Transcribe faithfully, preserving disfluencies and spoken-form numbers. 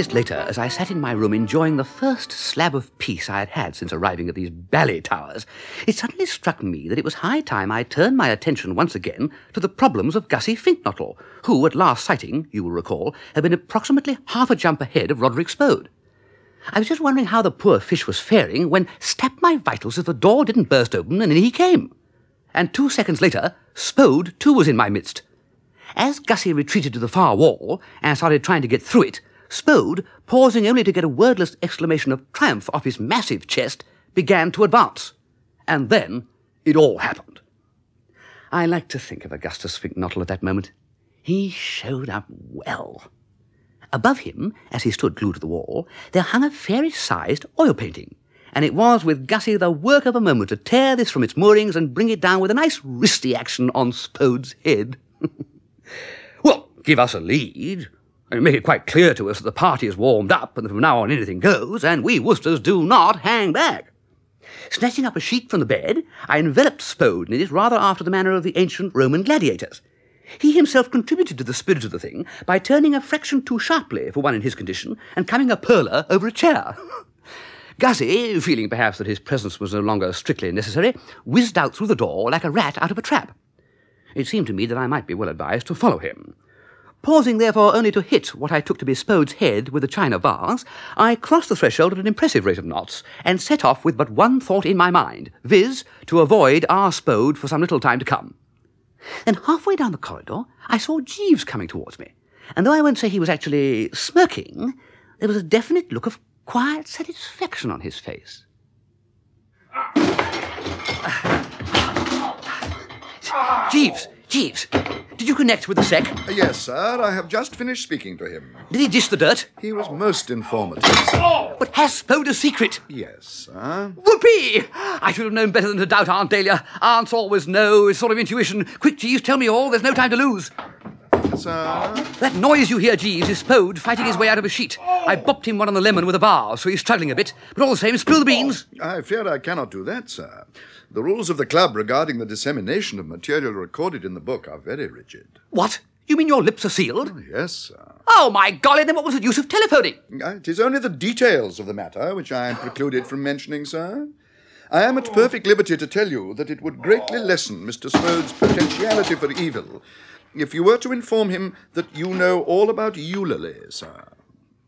minutes later, as I sat in my room enjoying the first slab of peace I had had since arriving at these bally towers, it suddenly struck me that it was high time I turned my attention once again to the problems of Gussie Finknottle, who, at last sighting, you will recall, had been approximately half a jump ahead of Roderick Spode. I was just wondering how the poor fish was faring when, snap my vitals, if the door didn't burst open and in he came. And two seconds later, Spode too was in my midst. As Gussie retreated to the far wall and started trying to get through it, Spode, pausing only to get a wordless exclamation of triumph off his massive chest, began to advance. And then it all happened. I like to think of Augustus Finknottle at that moment. He showed up well. Above him, as he stood glued to the wall, there hung a fairy-sized oil painting, and it was with Gussie the work of a moment to tear this from its moorings and bring it down with a nice wristy action on Spode's head. Well, give us a lead, and make it quite clear to us that the party is warmed up and that from now on anything goes, and we Worcesters do not hang back. Snatching up a sheet from the bed, I enveloped Spode in it rather after the manner of the ancient Roman gladiators. He himself contributed to the spirit of the thing by turning a fraction too sharply for one in his condition and coming a perler over a chair. Gussie, feeling perhaps that his presence was no longer strictly necessary, whizzed out through the door like a rat out of a trap. It seemed to me that I might be well advised to follow him. Pausing, therefore, only to hit what I took to be Spode's head with a china vase, I crossed the threshold at an impressive rate of knots and set off with but one thought in my mind, viz., to avoid our Spode for some little time to come. Then halfway down the corridor, I saw Jeeves coming towards me, and though I won't say he was actually smirking, there was a definite look of quiet satisfaction on his face. Jeeves, Jeeves, did you connect with the sec? Yes, sir. I have just finished speaking to him. Did he dish the dirt? He was most informative. But has Spode a secret? Yes, sir. Whoopee! I should have known better than to doubt Aunt Dahlia. Aunts always know, it's sort of intuition. Quick, Jeeves, tell me all. There's no time to lose. Sir? That noise you hear, Jeeves, is Spode fighting his way out of a sheet. I bopped him one on the lemon with a vase, so he's struggling a bit. But all the same, spill the beans. I fear I cannot do that, sir. The rules of the club regarding the dissemination of material recorded in the book are very rigid. What? You mean your lips are sealed? Oh, yes, sir. Oh, my golly, then what was the use of telephoning? It is only the details of the matter which I am precluded from mentioning, sir. I am at perfect liberty to tell you that it would greatly lessen Mister Spode's potentiality for evil if you were to inform him that you know all about Eulalie, sir.